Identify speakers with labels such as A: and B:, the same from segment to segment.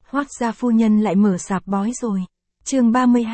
A: Hoác gia phu nhân lại mở sạp bói rồi. Chương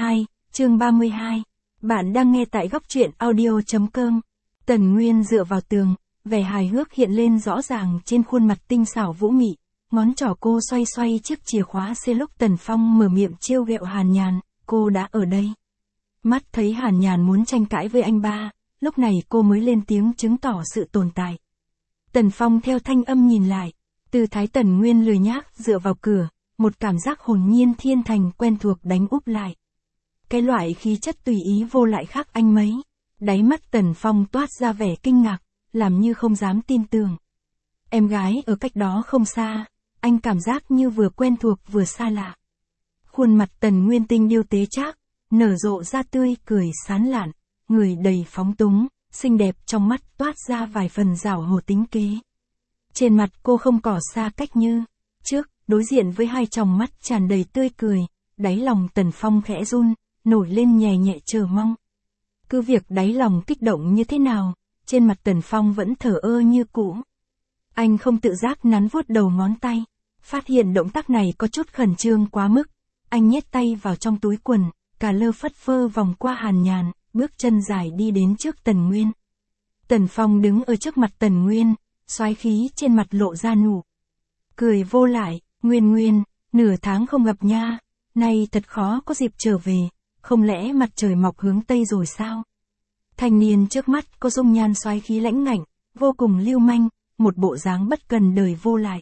A: 32. Bạn đang nghe tại góc truyện audio.com. Tần Nguyên dựa vào tường, vẻ hài hước hiện lên rõ ràng trên khuôn mặt tinh xảo vũ mị. Ngón trỏ cô xoay xoay chiếc chìa khóa xe lúc Tần Phong mở miệng trêu ghẹo Hàn Nhàn, cô đã ở đây. Mắt thấy Hàn Nhàn muốn tranh cãi với anh ba, lúc này cô mới lên tiếng chứng tỏ sự tồn tại. Tần Phong theo thanh âm nhìn lại, tư thái Tần Nguyên lười nhác dựa vào cửa, một cảm giác hồn nhiên thiên thành quen thuộc đánh úp lại. Cái loại khí chất tùy ý vô lại khác anh mấy. Đáy mắt Tần Phong toát ra vẻ kinh ngạc, làm như không dám tin tưởng. Em gái ở cách đó không xa, anh cảm giác như vừa quen thuộc vừa xa lạ. Khuôn mặt Tần Nguyên tinh điêu tế trác, nở rộ ra tươi cười sán lạn, người đầy phóng túng, xinh đẹp trong mắt toát ra vài phần giảo hoạt tính kế. Trên mặt cô không cỏ xa cách như trước, đối diện với hai tròng mắt tràn đầy tươi cười, đáy lòng Tần Phong khẽ run, nổi lên nhẹ nhẹ chờ mong. Cứ việc đáy lòng kích động như thế nào, trên mặt Tần Phong vẫn thờ ơ như cũ. Anh không tự giác nắn vuốt đầu ngón tay, phát hiện động tác này có chút khẩn trương quá mức. Anh nhét tay vào trong túi quần, cà lơ phất phơ vòng qua Hàn Nhàn, bước chân dài đi đến trước Tần Nguyên. Tần Phong đứng ở trước mặt Tần Nguyên, xoái khí trên mặt lộ ra nụ cười vô lại. Nguyên, nửa tháng không gặp nha, nay thật khó có dịp trở về, không lẽ mặt trời mọc hướng Tây rồi sao? Thanh niên trước mắt có dung nhan xoái khí lãnh ngạnh, vô cùng lưu manh, một bộ dáng bất cần đời vô lại.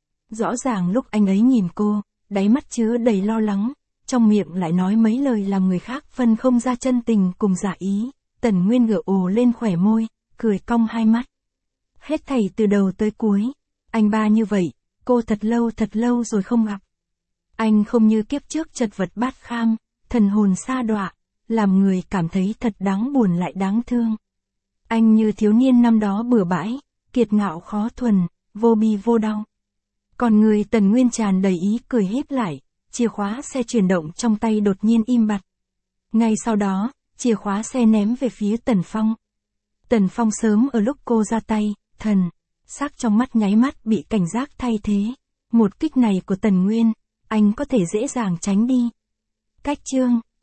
A: Rõ ràng lúc anh ấy nhìn cô, đáy mắt chứa đầy lo lắng, trong miệng lại nói mấy lời làm người khác phân không ra chân tình cùng giả ý. Tần Nguyên gượng ồ lên khỏe môi, cười cong hai mắt. Hết thảy từ đầu tới cuối, anh ba như vậy, cô thật lâu rồi không gặp. Anh không như kiếp trước chật vật bát kham, thần hồn sa đọa, làm người cảm thấy thật đáng buồn lại đáng thương. Anh như thiếu niên năm đó bừa bãi, kiệt ngạo khó thuần, vô bi vô đau. Còn người Tần Nguyên tràn đầy ý cười híp lại, chìa khóa xe chuyển động trong tay đột nhiên im bặt. Ngay sau đó, chìa khóa xe ném về phía Tần Phong. Tần Phong sớm ở lúc cô ra tay, thần sắc trong mắt nháy mắt bị cảnh giác thay thế. Một kích này của Tần Nguyên, anh có thể dễ dàng tránh đi. Cách chương